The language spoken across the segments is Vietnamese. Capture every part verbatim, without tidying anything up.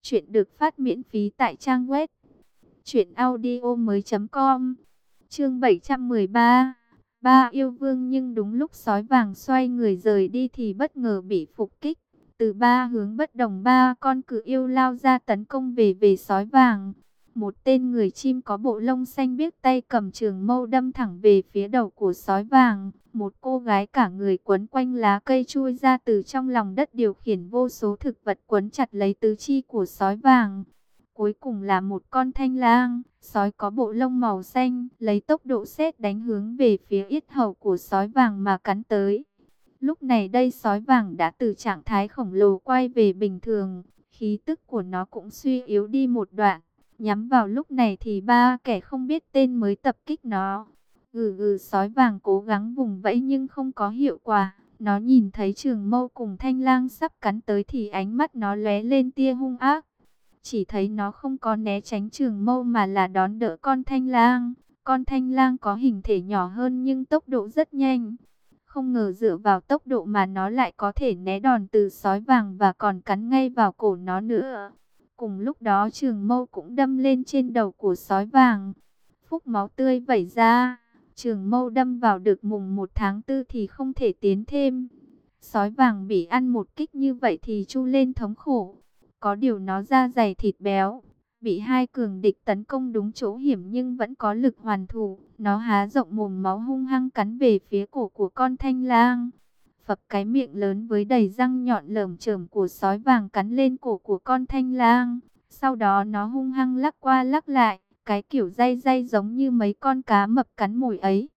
Chuyện được phát miễn phí tại trang web truyện audio mới chấm com. Chương bảy trăm mười ba. Ba yêu vương. Nhưng đúng lúc sói vàng xoay người rời đi thì bất ngờ bị phục kích. Từ ba hướng bất đồng, ba con cự yêu lao ra tấn công về về sói vàng. Một tên người chim có bộ lông xanh biếc tay cầm trường mâu đâm thẳng về phía đầu của sói vàng. Một cô gái cả người quấn quanh lá cây chui ra từ trong lòng đất, điều khiển vô số thực vật quấn chặt lấy tứ chi của sói vàng. Cuối cùng là một con thanh lang, sói có bộ lông màu xanh, lấy tốc độ sét đánh hướng về phía yết hầu của sói vàng mà cắn tới. Lúc này đây sói vàng đã từ trạng thái khổng lồ quay về bình thường, khí tức của nó cũng suy yếu đi một đoạn. Nhắm vào lúc này thì ba kẻ không biết tên mới tập kích nó. Ừ ừ, sói vàng cố gắng vùng vẫy nhưng không có hiệu quả. Nó nhìn thấy trường mâu cùng thanh lang sắp cắn tới thì ánh mắt nó lóe lên tia hung ác. Chỉ thấy nó không có né tránh trường mâu mà là đón đỡ con thanh lang. Con thanh lang có hình thể nhỏ hơn nhưng tốc độ rất nhanh. Không ngờ dựa vào tốc độ mà nó lại có thể né đòn từ sói vàng và còn cắn ngay vào cổ nó nữa. Cùng lúc đó trường mâu cũng đâm lên trên đầu của sói vàng. Phúc máu tươi vẩy ra. Trường mâu đâm vào được mùng một tháng tư thì không thể tiến thêm. Sói vàng bị ăn một kích như vậy thì chu lên thống khổ. Có điều nó da dày thịt béo, bị hai cường địch tấn công đúng chỗ hiểm nhưng vẫn có lực hoàn thủ. Nó há rộng mồm máu hung hăng cắn về phía cổ của con thanh lang. Phập, cái miệng lớn với đầy răng nhọn lởm chởm của sói vàng cắn lên cổ của con thanh lang. Sau đó nó hung hăng lắc qua lắc lại, cái kiểu day day giống như mấy con cá mập cắn mồi ấy.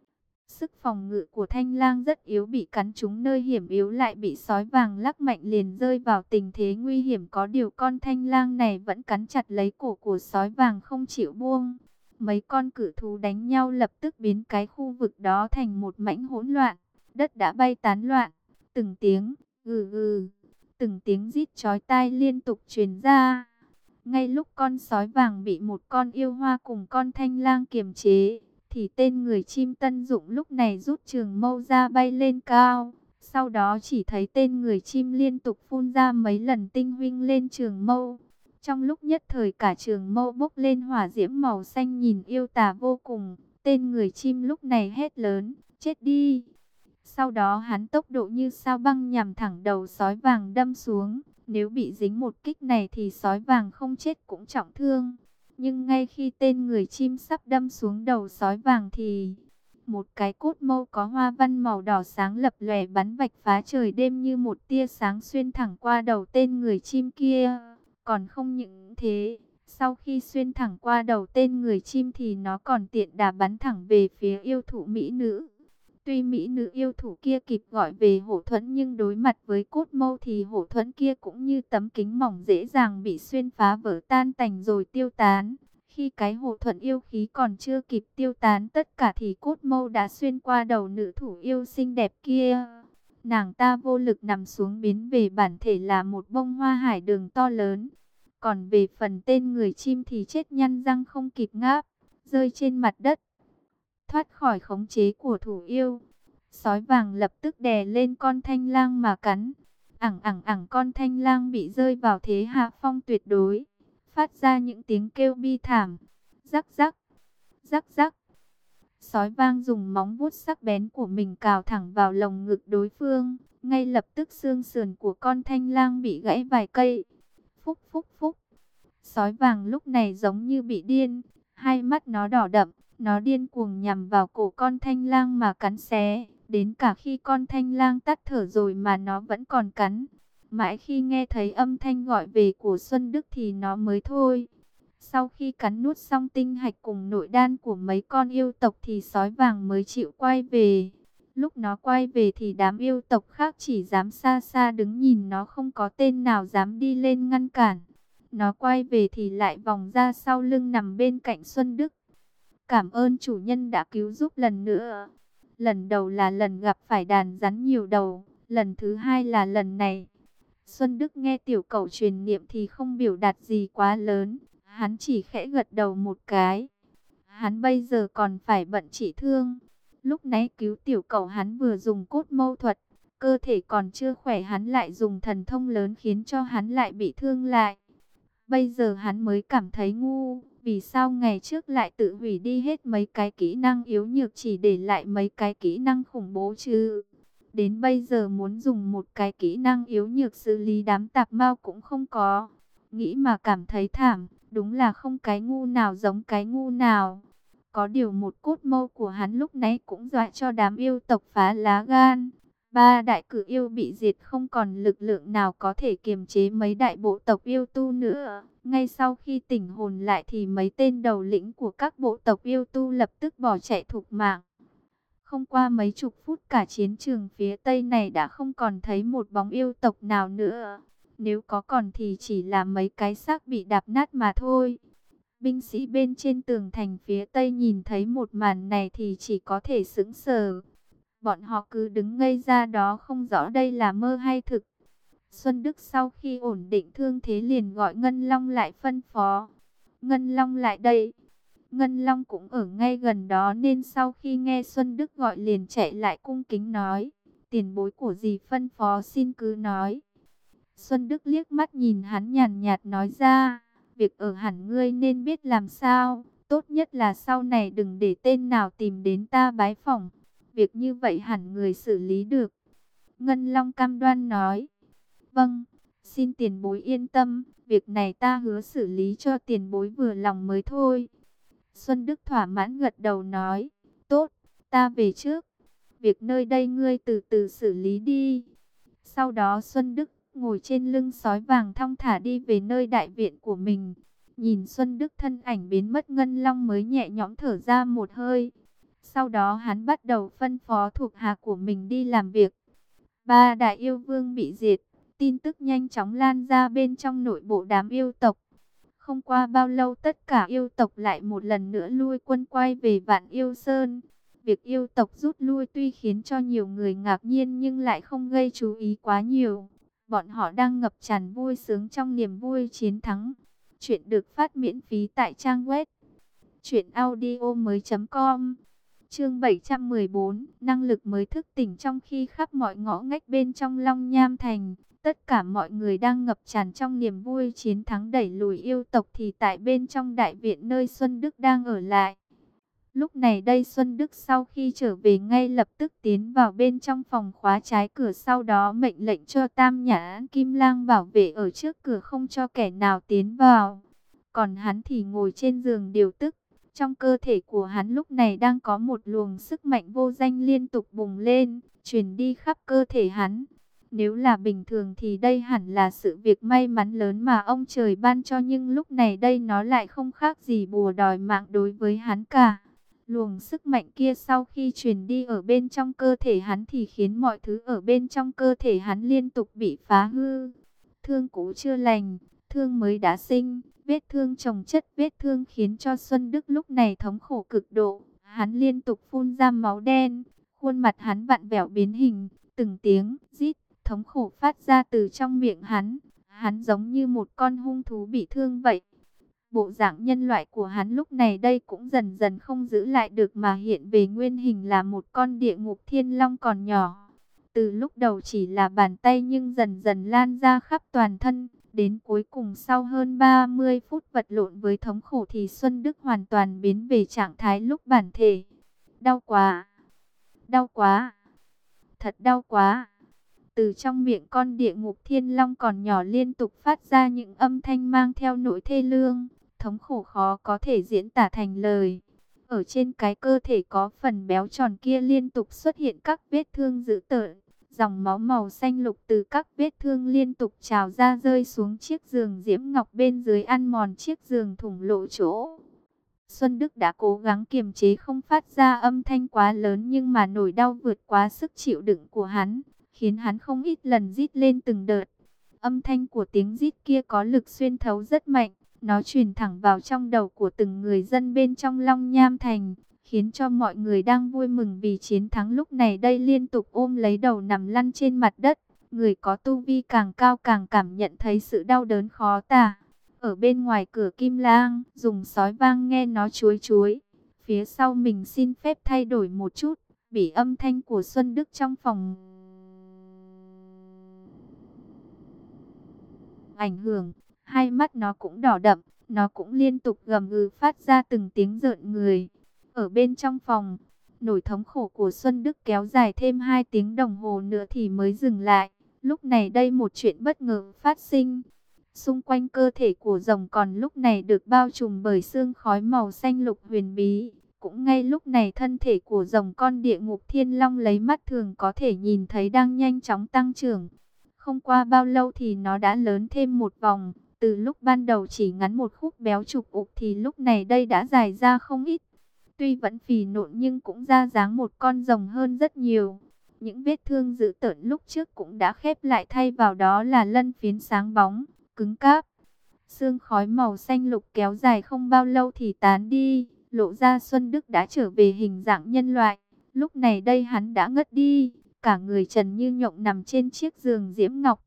Sức phòng ngự của thanh lang rất yếu, bị cắn trúng nơi hiểm yếu lại bị sói vàng lắc mạnh liền rơi vào tình thế nguy hiểm. Có điều con thanh lang này vẫn cắn chặt lấy cổ của sói vàng không chịu buông. Mấy con cự thú đánh nhau lập tức biến cái khu vực đó thành một mảnh hỗn loạn. Đất đã bay tán loạn, từng tiếng gừ gừ, từng tiếng rít chói tai liên tục truyền ra. Ngay lúc con sói vàng bị một con yêu hoa cùng con thanh lang kiềm chế, thì tên người chim Tân Dụng lúc này rút trường mâu ra bay lên cao. Sau đó chỉ thấy tên người chim liên tục phun ra mấy lần tinh huynh lên trường mâu. Trong lúc nhất thời cả trường mâu bốc lên hỏa diễm màu xanh nhìn yêu tà vô cùng. Tên người chim lúc này hét lớn, chết đi. Sau đó hắn tốc độ như sao băng nhằm thẳng đầu sói vàng đâm xuống. Nếu bị dính một kích này thì sói vàng không chết cũng trọng thương. Nhưng ngay khi tên người chim sắp đâm xuống đầu sói vàng thì một cái cốt mâu có hoa văn màu đỏ sáng lập lòe bắn vạch phá trời đêm như một tia sáng xuyên thẳng qua đầu tên người chim kia. Còn không những thế, sau khi xuyên thẳng qua đầu tên người chim thì nó còn tiện đà bắn thẳng về phía yêu thú mỹ nữ. Tuy mỹ nữ yêu thủ kia kịp gọi về hổ thuẫn nhưng đối mặt với cốt mâu thì hổ thuẫn kia cũng như tấm kính mỏng dễ dàng bị xuyên phá vỡ tan tành rồi tiêu tán. Khi cái hổ thuẫn yêu khí còn chưa kịp tiêu tán tất cả thì cốt mâu đã xuyên qua đầu nữ thủ yêu xinh đẹp kia. Nàng ta vô lực nằm xuống biến về bản thể là một bông hoa hải đường to lớn. Còn về phần tên người chim thì chết nhăn răng không kịp ngáp, rơi trên mặt đất. Thoát khỏi khống chế của thủ yêu, sói vàng lập tức đè lên con thanh lang mà cắn. Ẳng ẳng ẳng, con thanh lang bị rơi vào thế hạ phong tuyệt đối, phát ra những tiếng kêu bi thảm. Rắc rắc, rắc rắc. Sói vang dùng móng vuốt sắc bén của mình cào thẳng vào lồng ngực đối phương. Ngay lập tức xương sườn của con thanh lang bị gãy vài cây. Phúc phúc phúc. Sói vàng lúc này giống như bị điên, hai mắt nó đỏ đậm. Nó điên cuồng nhằm vào cổ con thanh lang mà cắn xé. Đến cả khi con thanh lang tắt thở rồi mà nó vẫn còn cắn. Mãi khi nghe thấy âm thanh gọi về của Xuân Đức thì nó mới thôi. Sau khi cắn nuốt xong tinh hạch cùng nội đan của mấy con yêu tộc thì sói vàng mới chịu quay về. Lúc nó quay về thì đám yêu tộc khác chỉ dám xa xa đứng nhìn, nó không có tên nào dám đi lên ngăn cản. Nó quay về thì lại vòng ra sau lưng nằm bên cạnh Xuân Đức. Cảm ơn chủ nhân đã cứu giúp lần nữa. Lần đầu là lần gặp phải đàn rắn nhiều đầu, lần thứ hai là lần này. Xuân Đức nghe tiểu cẩu truyền niệm thì không biểu đạt gì quá lớn, hắn chỉ khẽ gật đầu một cái. Hắn bây giờ còn phải bận trị thương. Lúc nãy cứu tiểu cẩu hắn vừa dùng cốt mâu thuật, cơ thể còn chưa khỏe hắn lại dùng thần thông lớn khiến cho hắn lại bị thương lại. Bây giờ hắn mới cảm thấy ngu, vì sao ngày trước lại tự hủy đi hết mấy cái kỹ năng yếu nhược chỉ để lại mấy cái kỹ năng khủng bố chứ. Đến bây giờ muốn dùng một cái kỹ năng yếu nhược xử lý đám tạp mao cũng không có. Nghĩ mà cảm thấy thảm, đúng là không cái ngu nào giống cái ngu nào. Có điều một cốt mâu của hắn lúc nãy cũng dọa cho đám yêu tộc phá lá gan. Ba đại cử yêu bị diệt, không còn lực lượng nào có thể kiềm chế mấy đại bộ tộc yêu tu nữa. Ngay sau khi tỉnh hồn lại thì mấy tên đầu lĩnh của các bộ tộc yêu tu lập tức bỏ chạy thục mạng. Không qua mấy chục phút cả chiến trường phía tây này đã không còn thấy một bóng yêu tộc nào nữa. Nếu có còn thì chỉ là mấy cái xác bị đạp nát mà thôi. Binh sĩ bên trên tường thành phía tây nhìn thấy một màn này thì chỉ có thể sững sờ. Bọn họ cứ đứng ngây ra đó không rõ đây là mơ hay thực. Xuân Đức sau khi ổn định thương thế liền gọi Ngân Long lại phân phó. Ngân Long lại đây. Ngân Long cũng ở ngay gần đó nên sau khi nghe Xuân Đức gọi liền chạy lại cung kính nói. Tiền bối của dì phân phó xin cứ nói. Xuân Đức liếc mắt nhìn hắn nhàn nhạt nói ra. Việc ở hẳn ngươi nên biết làm sao. Tốt nhất là sau này đừng để tên nào tìm đến ta bái phỏng. Việc như vậy hẳn người xử lý được. Ngân Long cam đoan nói. Vâng, xin tiền bối yên tâm. Việc này ta hứa xử lý cho tiền bối vừa lòng mới thôi. Xuân Đức thỏa mãn gật đầu nói. Tốt, ta về trước. Việc nơi đây ngươi từ từ xử lý đi. Sau đó Xuân Đức ngồi trên lưng sói vàng thong thả đi về nơi đại viện của mình. Nhìn Xuân Đức thân ảnh biến mất, Ngân Long mới nhẹ nhõm thở ra một hơi. Sau đó hắn bắt đầu phân phó thuộc hạ của mình đi làm việc. Ba đại yêu vương bị diệt, tin tức nhanh chóng lan ra bên trong nội bộ đám yêu tộc. Không qua bao lâu tất cả yêu tộc lại một lần nữa lui quân quay về Vạn Yêu Sơn. Việc yêu tộc rút lui tuy khiến cho nhiều người ngạc nhiên nhưng lại không gây chú ý quá nhiều. Bọn họ đang ngập tràn vui sướng trong niềm vui chiến thắng. Chuyện được phát miễn phí tại trang web truyện audio mới chấm com. Chương bảy trăm mười bốn, năng lực mới thức tỉnh. Trong khi khắp mọi ngõ ngách bên trong Long Nham Thành, tất cả mọi người đang ngập tràn trong niềm vui chiến thắng đẩy lùi yêu tộc, thì tại bên trong đại viện nơi Xuân Đức đang ở lại. Lúc này đây Xuân Đức sau khi trở về ngay lập tức tiến vào bên trong phòng khóa trái cửa, sau đó mệnh lệnh cho Tam Nhãn Kim Lang bảo vệ ở trước cửa không cho kẻ nào tiến vào. Còn hắn thì ngồi trên giường điều tức. Trong cơ thể của hắn lúc này đang có một luồng sức mạnh vô danh liên tục bùng lên, truyền đi khắp cơ thể hắn. Nếu là bình thường thì đây hẳn là sự việc may mắn lớn mà ông trời ban cho, nhưng lúc này đây nó lại không khác gì bùa đòi mạng đối với hắn cả. Luồng sức mạnh kia sau khi truyền đi ở bên trong cơ thể hắn thì khiến mọi thứ ở bên trong cơ thể hắn liên tục bị phá hư. Thương cũ chưa lành, thương mới đã sinh. Vết thương chồng chất, vết thương khiến cho Xuân Đức lúc này thống khổ cực độ. Hắn liên tục phun ra máu đen, khuôn mặt hắn vặn vẹo biến hình, từng tiếng rít thống khổ phát ra từ trong miệng hắn. Hắn giống như một con hung thú bị thương vậy. Bộ dạng nhân loại của hắn lúc này đây cũng dần dần không giữ lại được mà hiện về nguyên hình là một con địa ngục thiên long còn nhỏ. Từ lúc đầu chỉ là bàn tay nhưng dần dần lan ra khắp toàn thân. Đến cuối cùng sau hơn ba mươi phút vật lộn với thống khổ thì Xuân Đức hoàn toàn biến về trạng thái lúc bản thể. Đau quá! Đau quá! Thật đau quá! Từ trong miệng con địa ngục thiên long còn nhỏ liên tục phát ra những âm thanh mang theo nỗi thê lương, thống khổ khó có thể diễn tả thành lời. Ở trên cái cơ thể có phần béo tròn kia liên tục xuất hiện các vết thương dữ tợn. Dòng máu màu xanh lục từ các vết thương liên tục trào ra rơi xuống chiếc giường diễm ngọc bên dưới, ăn mòn chiếc giường thủng lộ chỗ. Xuân Đức đã cố gắng kiềm chế không phát ra âm thanh quá lớn, nhưng mà nỗi đau vượt quá sức chịu đựng của hắn, khiến hắn không ít lần rít lên từng đợt. Âm thanh của tiếng rít kia có lực xuyên thấu rất mạnh, nó truyền thẳng vào trong đầu của từng người dân bên trong Long Nham Thành, khiến cho mọi người đang vui mừng vì chiến thắng lúc này đây liên tục ôm lấy đầu nằm lăn trên mặt đất. Người có tu vi càng cao càng cảm nhận thấy sự đau đớn khó tả. Ở bên ngoài cửa Kim Lang, dùng sói vang nghe nó chuối chuối. Phía sau mình xin phép thay đổi một chút, bị âm thanh của Xuân Đức trong phòng ảnh hưởng. hai mắt nó cũng đỏ đậm, nó cũng liên tục gầm gừ phát ra từng tiếng rợn người. Ở bên trong phòng, nỗi thống khổ của Xuân Đức kéo dài thêm hai tiếng đồng hồ nữa thì mới dừng lại. Lúc này đây một chuyện bất ngờ phát sinh. Xung quanh cơ thể của rồng còn lúc này được bao trùm bởi sương khói màu xanh lục huyền bí. Cũng ngay lúc này thân thể của rồng con địa ngục thiên long lấy mắt thường có thể nhìn thấy đang nhanh chóng tăng trưởng. Không qua bao lâu thì nó đã lớn thêm một vòng. Từ lúc ban đầu chỉ ngắn một khúc béo trục ục thì lúc này đây đã dài ra không ít. Tuy vẫn phì nộn nhưng cũng ra dáng một con rồng hơn rất nhiều. Những vết thương dữ tợn lúc trước cũng đã khép lại, thay vào đó là lân phiến sáng bóng, cứng cáp. Sương khói màu xanh lục kéo dài không bao lâu thì tán đi, lộ ra Xuân Đức đã trở về hình dạng nhân loại. Lúc này đây hắn đã ngất đi, cả người trần như nhộng nằm trên chiếc giường diễm ngọc.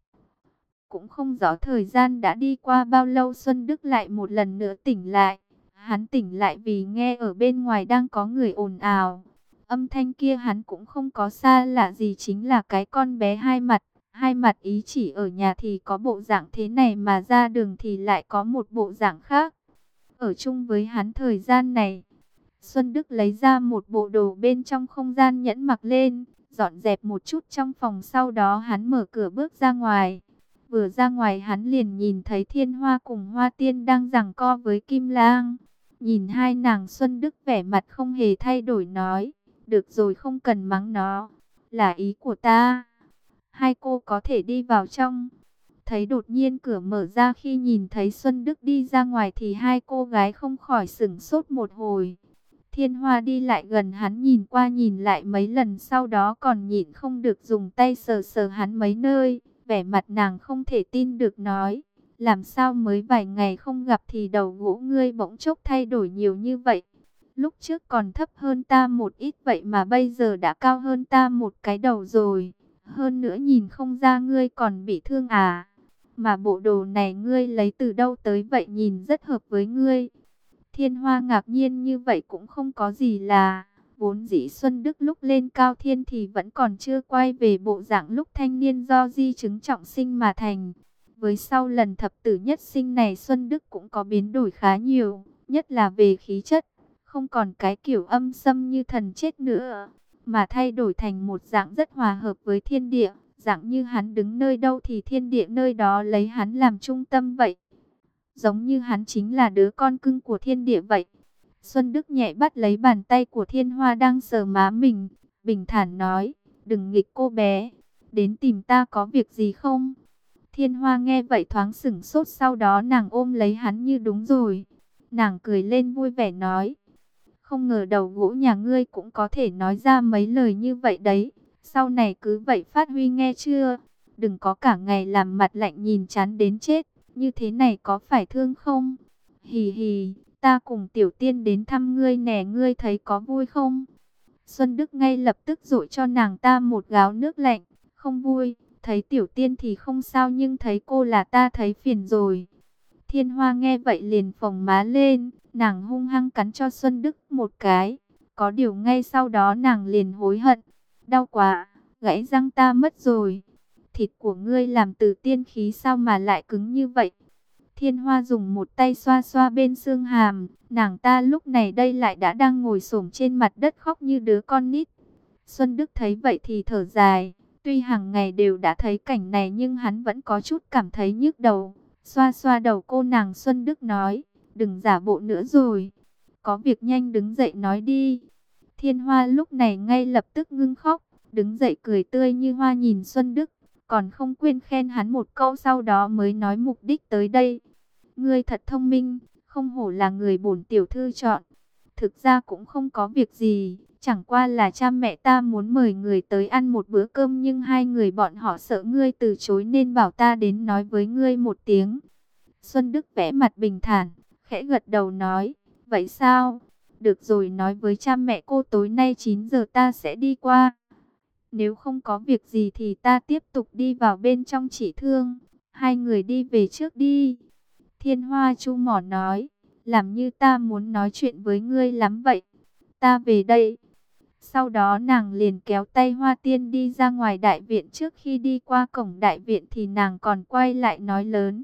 Cũng không rõ thời gian đã đi qua bao lâu, Xuân Đức lại một lần nữa tỉnh lại. Hắn tỉnh lại vì nghe ở bên ngoài đang có người ồn ào. Âm thanh kia hắn cũng không có xa lạ gì, chính là cái con bé hai mặt. Hai mặt ý chỉ ở nhà thì có bộ dạng thế này mà ra đường thì lại có một bộ dạng khác. Ở chung với hắn thời gian này, Xuân Đức lấy ra một bộ đồ bên trong không gian nhẫn mặc lên, dọn dẹp một chút trong phòng, sau đó hắn mở cửa bước ra ngoài. Vừa ra ngoài hắn liền nhìn thấy Thiên Hoa cùng Hoa Tiên đang giằng co với Kim Lang. Nhìn hai nàng, Xuân Đức vẻ mặt không hề thay đổi nói, được rồi, không cần mắng nó, là ý của ta. Hai cô có thể đi vào trong. Thấy đột nhiên cửa mở ra, khi nhìn thấy Xuân Đức đi ra ngoài thì hai cô gái không khỏi sửng sốt một hồi. Thiên Hoa đi lại gần hắn, nhìn qua nhìn lại mấy lần, sau đó còn nhịn không được dùng tay sờ sờ hắn mấy nơi. Vẻ mặt nàng không thể tin được nói, làm sao mới vài ngày không gặp thì đầu gỗ ngươi bỗng chốc thay đổi nhiều như vậy. Lúc trước còn thấp hơn ta một ít vậy mà bây giờ đã cao hơn ta một cái đầu rồi. Hơn nữa nhìn không ra ngươi còn bị thương à. Mà bộ đồ này ngươi lấy từ đâu tới vậy, nhìn rất hợp với ngươi. Thiên Hoa ngạc nhiên như vậy cũng không có gì là. Vốn dĩ Xuân Đức lúc lên cao thiên thì vẫn còn chưa quay về bộ dạng lúc thanh niên do di chứng trọng sinh mà thành. Với sau lần thập tử nhất sinh này, Xuân Đức cũng có biến đổi khá nhiều, nhất là về khí chất. Không còn cái kiểu âm xâm như thần chết nữa, mà thay đổi thành một dạng rất hòa hợp với thiên địa. Dạng như hắn đứng nơi đâu thì thiên địa nơi đó lấy hắn làm trung tâm vậy. Giống như hắn chính là đứa con cưng của thiên địa vậy. Xuân Đức nhẹ bắt lấy bàn tay của Thiên Hoa đang sờ má mình, bình thản nói, đừng nghịch cô bé, đến tìm ta có việc gì không? Thiên Hoa nghe vậy thoáng sửng sốt, sau đó nàng ôm lấy hắn như đúng rồi. Nàng cười lên vui vẻ nói, không ngờ đầu gỗ nhà ngươi cũng có thể nói ra mấy lời như vậy đấy. Sau này cứ vậy phát huy nghe chưa? Đừng có cả ngày làm mặt lạnh nhìn chán đến chết, như thế này có phải thương không? Hì hì. Ta cùng Tiểu Tiên đến thăm ngươi nè, ngươi thấy có vui không? Xuân Đức ngay lập tức dội cho nàng ta một gáo nước lạnh. Không vui, thấy Tiểu Tiên thì không sao, nhưng thấy cô là ta thấy phiền rồi. Thiên Hoa nghe vậy liền phồng má lên, nàng hung hăng cắn cho Xuân Đức một cái. Có điều ngay sau đó nàng liền hối hận. Đau quá, gãy răng ta mất rồi. Thịt của ngươi làm từ tiên khí sao mà lại cứng như vậy? Thiên Hoa dùng một tay xoa xoa bên xương hàm, nàng ta lúc này đây lại đã đang ngồi xổm trên mặt đất khóc như đứa con nít. Xuân Đức thấy vậy thì thở dài, tuy hàng ngày đều đã thấy cảnh này nhưng hắn vẫn có chút cảm thấy nhức đầu. Xoa xoa đầu cô nàng, Xuân Đức nói, đừng giả bộ nữa rồi, có việc nhanh đứng dậy nói đi. Thiên Hoa lúc này ngay lập tức ngưng khóc, đứng dậy cười tươi như hoa nhìn Xuân Đức, còn không quên khen hắn một câu, sau đó mới nói mục đích tới đây. Ngươi thật thông minh, không hổ là người bổn tiểu thư chọn. Thực ra cũng không có việc gì, chẳng qua là cha mẹ ta muốn mời người tới ăn một bữa cơm, nhưng hai người bọn họ sợ ngươi từ chối nên bảo ta đến nói với ngươi một tiếng. Xuân Đức vẽ mặt bình thản, khẽ gật đầu nói, vậy sao? Được rồi, nói với cha mẹ cô tối nay chín giờ ta sẽ đi qua. Nếu không có việc gì thì ta tiếp tục đi vào bên trong chỉ thương. Hai người đi về trước đi. Thiên Hoa chu mỏ nói, làm như ta muốn nói chuyện với ngươi lắm vậy. Ta về đây. Sau đó nàng liền kéo tay Hoa Tiên đi ra ngoài đại viện. Trước khi đi qua cổng đại viện thì nàng còn quay lại nói lớn,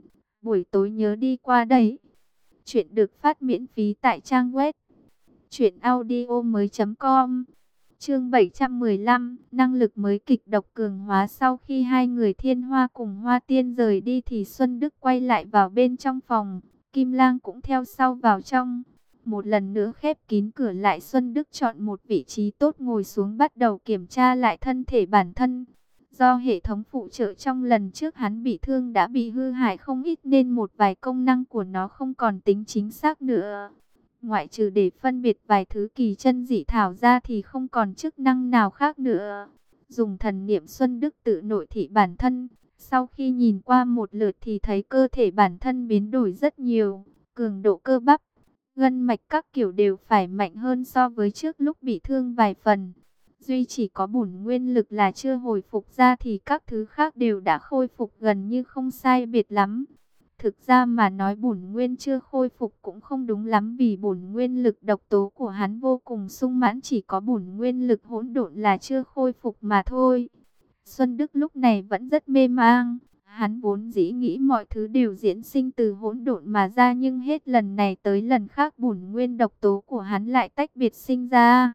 buổi tối nhớ đi qua đấy. Chuyện được phát miễn phí tại trang web truyện audio mới chấm com. Chương bảy trăm mười lăm, năng lực mới kịch độc cường hóa. Sau khi hai người Thiên Hoa cùng Hoa Tiên rời đi thì Xuân Đức quay lại vào bên trong phòng, Kim Lang cũng theo sau vào trong. Một lần nữa khép kín cửa lại, Xuân Đức chọn một vị trí tốt ngồi xuống bắt đầu kiểm tra lại thân thể bản thân. Do hệ thống phụ trợ trong lần trước hắn bị thương đã bị hư hại không ít nên một vài công năng của nó không còn tính chính xác nữa. Ngoại trừ để phân biệt vài thứ kỳ chân dị thảo ra thì không còn chức năng nào khác nữa. Dùng thần niệm, Xuân Đức tự nội thị bản thân. Sau khi nhìn qua một lượt thì thấy cơ thể bản thân biến đổi rất nhiều. Cường độ cơ bắp, gân mạch các kiểu đều phải mạnh hơn so với trước lúc bị thương vài phần. Duy chỉ có bổn nguyên lực là chưa hồi phục ra thì các thứ khác đều đã khôi phục gần như không sai biệt lắm. Thực ra mà nói bổn nguyên chưa khôi phục cũng không đúng lắm, vì bổn nguyên lực độc tố của hắn vô cùng sung mãn, chỉ có bổn nguyên lực hỗn độn là chưa khôi phục mà thôi. Xuân Đức lúc này vẫn rất mê mang, hắn vốn dĩ nghĩ mọi thứ đều diễn sinh từ hỗn độn mà ra, nhưng hết lần này tới lần khác bổn nguyên độc tố của hắn lại tách biệt sinh ra.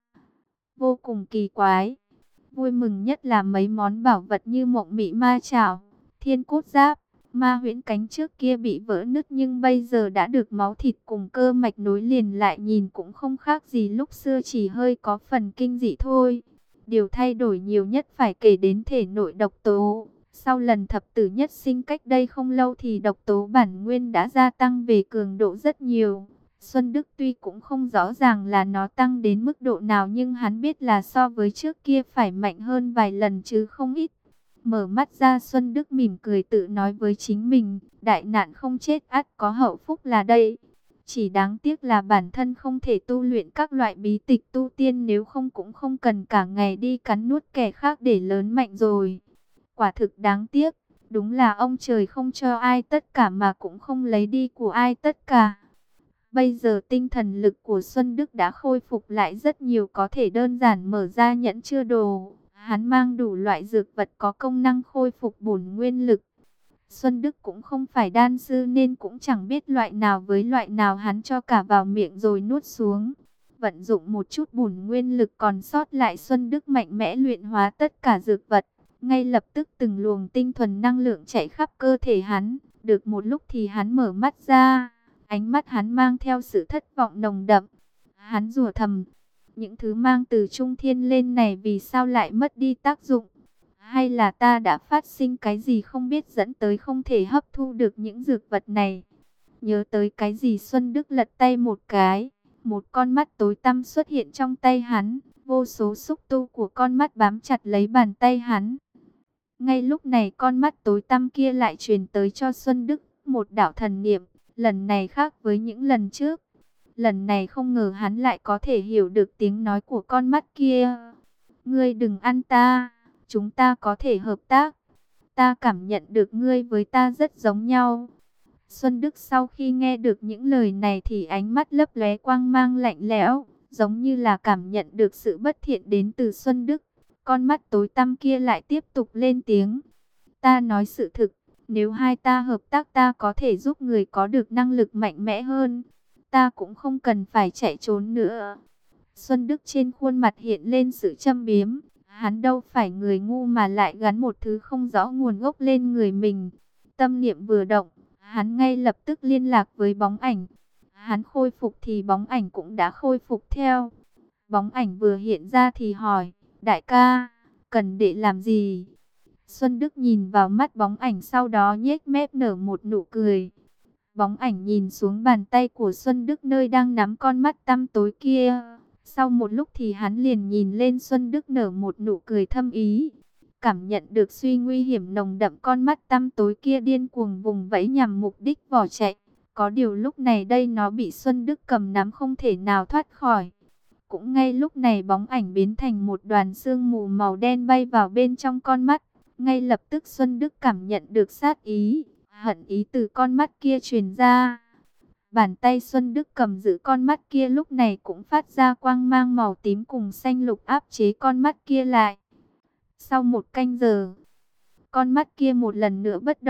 Vô cùng kỳ quái. Vui mừng nhất là mấy món bảo vật như Mộng Mị Ma Chảo, Thiên Cốt Giáp, Ma Huyễn Cánh trước kia bị vỡ nứt nhưng bây giờ đã được máu thịt cùng cơ mạch nối liền lại, nhìn cũng không khác gì lúc xưa, chỉ hơi có phần kinh dị thôi. Điều thay đổi nhiều nhất phải kể đến thể nội độc tố. Sau lần thập tử nhất sinh cách đây không lâu thì độc tố bản nguyên đã gia tăng về cường độ rất nhiều. Xuân Đức tuy cũng không rõ ràng là nó tăng đến mức độ nào, nhưng hắn biết là so với trước kia phải mạnh hơn vài lần chứ không ít. Mở mắt ra, Xuân Đức mỉm cười tự nói với chính mình, đại nạn không chết ắt có hậu phúc là đây. Chỉ đáng tiếc là bản thân không thể tu luyện các loại bí tịch tu tiên, nếu không cũng không cần cả ngày đi cắn nuốt kẻ khác để lớn mạnh rồi. Quả thực đáng tiếc, đúng là ông trời không cho ai tất cả mà cũng không lấy đi của ai tất cả. Bây giờ tinh thần lực của Xuân Đức đã khôi phục lại rất nhiều, có thể đơn giản mở ra nhẫn chứa đồ. Hắn mang đủ loại dược vật có công năng khôi phục bổn nguyên lực. Xuân Đức cũng không phải đan sư nên cũng chẳng biết loại nào với loại nào, hắn cho cả vào miệng rồi nuốt xuống. Vận dụng một chút bổn nguyên lực còn sót lại, Xuân Đức mạnh mẽ luyện hóa tất cả dược vật. Ngay lập tức từng luồng tinh thuần năng lượng chạy khắp cơ thể hắn. Được một lúc thì hắn mở mắt ra. Ánh mắt hắn mang theo sự thất vọng nồng đậm. Hắn rủa thầm, những thứ mang từ Trung Thiên lên này vì sao lại mất đi tác dụng? Hay là ta đã phát sinh cái gì không biết dẫn tới không thể hấp thu được những dược vật này? Nhớ tới cái gì, Xuân Đức lật tay một cái, một con mắt tối tăm xuất hiện trong tay hắn. Vô số xúc tu của con mắt bám chặt lấy bàn tay hắn. Ngay lúc này con mắt tối tăm kia lại truyền tới cho Xuân Đức một đạo thần niệm. Lần này khác với những lần trước. Lần này không ngờ hắn lại có thể hiểu được tiếng nói của con mắt kia. Ngươi đừng ăn ta, chúng ta có thể hợp tác. Ta cảm nhận được ngươi với ta rất giống nhau. Xuân Đức sau khi nghe được những lời này thì ánh mắt lấp lóe quang mang lạnh lẽo, giống như là cảm nhận được sự bất thiện đến từ Xuân Đức. Con mắt tối tăm kia lại tiếp tục lên tiếng. Ta nói sự thực. Nếu hai ta hợp tác, ta có thể giúp người có được năng lực mạnh mẽ hơn. Ta cũng không cần phải chạy trốn nữa. Xuân Đức trên khuôn mặt hiện lên sự châm biếm. Hắn đâu phải người ngu mà lại gắn một thứ không rõ nguồn gốc lên người mình. Tâm niệm vừa động, hắn ngay lập tức liên lạc với bóng ảnh. Hắn khôi phục thì bóng ảnh cũng đã khôi phục theo. Bóng ảnh vừa hiện ra thì hỏi, đại ca, cần để làm gì? Xuân Đức nhìn vào mắt bóng ảnh, sau đó nhếch mép nở một nụ cười. Bóng ảnh nhìn xuống bàn tay của Xuân Đức nơi đang nắm con mắt tăm tối kia. Sau một lúc thì hắn liền nhìn lên Xuân Đức nở một nụ cười thâm ý. Cảm nhận được suy nguy hiểm nồng đậm, con mắt tăm tối kia điên cuồng vùng vẫy nhằm mục đích bỏ chạy. Có điều lúc này đây nó bị Xuân Đức cầm nắm không thể nào thoát khỏi. Cũng ngay lúc này bóng ảnh biến thành một đoàn sương mù màu đen bay vào bên trong con mắt. Ngay lập tức Xuân Đức cảm nhận được sát ý, hận ý từ con mắt kia truyền ra. Bàn tay Xuân Đức cầm giữ con mắt kia lúc này cũng phát ra quang mang màu tím cùng xanh lục áp chế con mắt kia lại. Sau một canh giờ, con mắt kia một lần nữa bất động,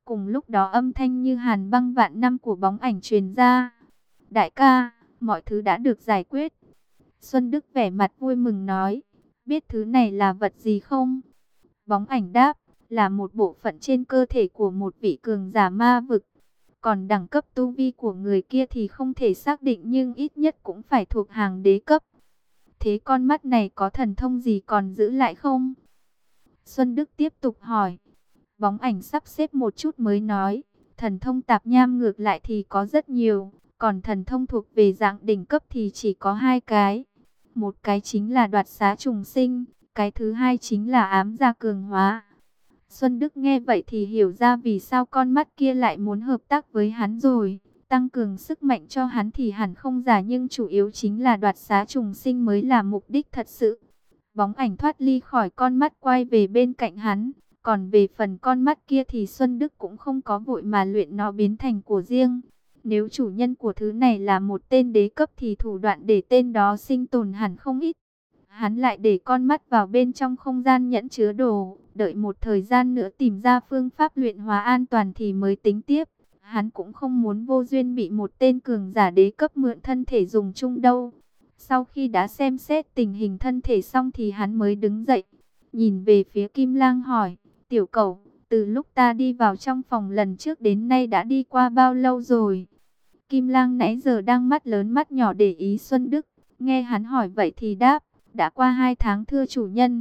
Cùng lúc đó âm thanh như hàn băng vạn năm của bóng ảnh truyền ra. Đại ca, mọi thứ đã được giải quyết. Xuân Đức vẻ mặt vui mừng nói, biết thứ này là vật gì không? Bóng ảnh đáp, là một bộ phận trên cơ thể của một vị cường giả ma vực. Còn đẳng cấp tu vi của người kia thì không thể xác định, nhưng ít nhất cũng phải thuộc hàng đế cấp. Thế con mắt này có thần thông gì còn giữ lại không? Xuân Đức tiếp tục hỏi. Bóng ảnh sắp xếp một chút mới nói, thần thông tạp nham ngược lại thì có rất nhiều, còn thần thông thuộc về dạng đỉnh cấp thì chỉ có hai cái. Một cái chính là đoạt xá trùng sinh, cái thứ hai chính là ám gia cường hóa. Xuân Đức nghe vậy thì hiểu ra vì sao con mắt kia lại muốn hợp tác với hắn rồi. Tăng cường sức mạnh cho hắn thì hẳn không giả, nhưng chủ yếu chính là đoạt xá trùng sinh mới là mục đích thật sự. Bóng ảnh thoát ly khỏi con mắt quay về bên cạnh hắn. Còn về phần con mắt kia thì Xuân Đức cũng không có vội mà luyện nó biến thành của riêng. Nếu chủ nhân của thứ này là một tên đế cấp thì thủ đoạn để tên đó sinh tồn hẳn không ít. Hắn lại để con mắt vào bên trong không gian nhẫn chứa đồ, đợi một thời gian nữa tìm ra phương pháp luyện hóa an toàn thì mới tính tiếp. Hắn cũng không muốn vô duyên bị một tên cường giả đế cấp mượn thân thể dùng chung đâu. Sau khi đã xem xét tình hình thân thể xong thì hắn mới đứng dậy, nhìn về phía Kim Lang hỏi, tiểu cẩu, từ lúc ta đi vào trong phòng lần trước đến nay đã đi qua bao lâu rồi? Kim Lang nãy giờ đang mắt lớn mắt nhỏ để ý Xuân Đức, nghe hắn hỏi vậy thì đáp, đã qua hai tháng thưa chủ nhân.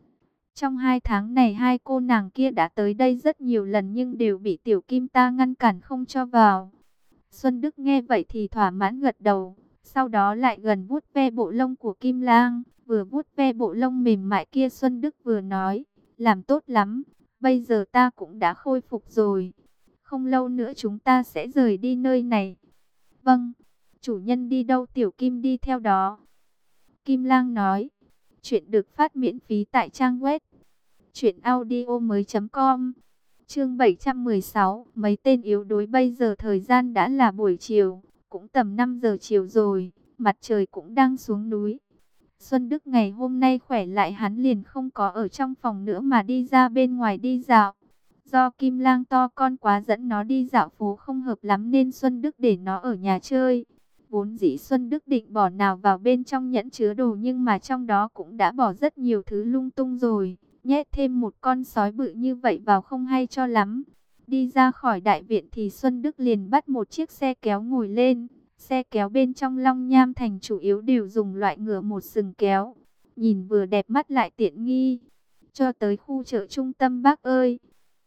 Trong hai tháng này hai cô nàng kia đã tới đây rất nhiều lần nhưng đều bị tiểu Kim ta ngăn cản không cho vào. Xuân Đức nghe vậy thì thỏa mãn gật đầu, sau đó lại gần vuốt ve bộ lông của Kim Lang, vừa vuốt ve bộ lông mềm mại kia Xuân Đức vừa nói, làm tốt lắm, bây giờ ta cũng đã khôi phục rồi, không lâu nữa chúng ta sẽ rời đi nơi này. Vâng, chủ nhân đi đâu tiểu Kim đi theo đó. Kim Lang nói. Chuyện được phát miễn phí tại trang web truyện audio mới chấm com. Chương bảy trăm mười sáu, mấy tên yếu đuối. Bây giờ thời gian đã là buổi chiều, cũng tầm năm giờ chiều rồi, mặt trời cũng đang xuống núi. Xuân Đức ngày hôm nay khỏe lại, hắn liền không có ở trong phòng nữa mà đi ra bên ngoài đi dạo. Do Kim Lang to con quá dẫn nó đi dạo phố không hợp lắm nên Xuân Đức để nó ở nhà chơi. Vốn dĩ Xuân Đức định bỏ nào vào bên trong nhẫn chứa đồ, nhưng mà trong đó cũng đã bỏ rất nhiều thứ lung tung rồi. Nhét thêm một con sói bự như vậy vào không hay cho lắm. Đi ra khỏi đại viện thì Xuân Đức liền bắt một chiếc xe kéo ngồi lên. Xe kéo bên trong Long Nham Thành chủ yếu đều dùng loại ngựa một sừng kéo. Nhìn vừa đẹp mắt lại tiện nghi. Cho tới khu chợ trung tâm bác ơi.